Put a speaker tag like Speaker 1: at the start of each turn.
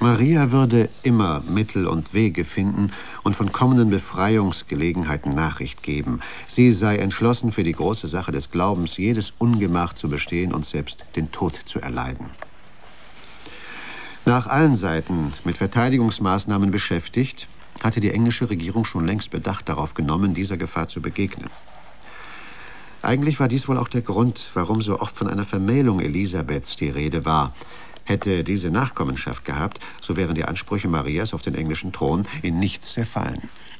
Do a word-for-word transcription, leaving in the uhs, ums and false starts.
Speaker 1: Maria würde immer Mittel und Wege finden und von kommenden Befreiungsgelegenheiten Nachricht geben. Sie sei entschlossen, für die große Sache des Glaubens jedes Ungemach zu bestehen und selbst den Tod zu erleiden. Nach allen Seiten mit Verteidigungsmaßnahmen beschäftigt, hatte die englische Regierung schon längst Bedacht darauf genommen, dieser Gefahr zu begegnen. Eigentlich war dies wohl auch der Grund, warum so oft von einer Vermählung Elisabeths die Rede war. Hätte diese Nachkommenschaft gehabt, so wären die Ansprüche Marias auf den englischen Thron in nichts zerfallen.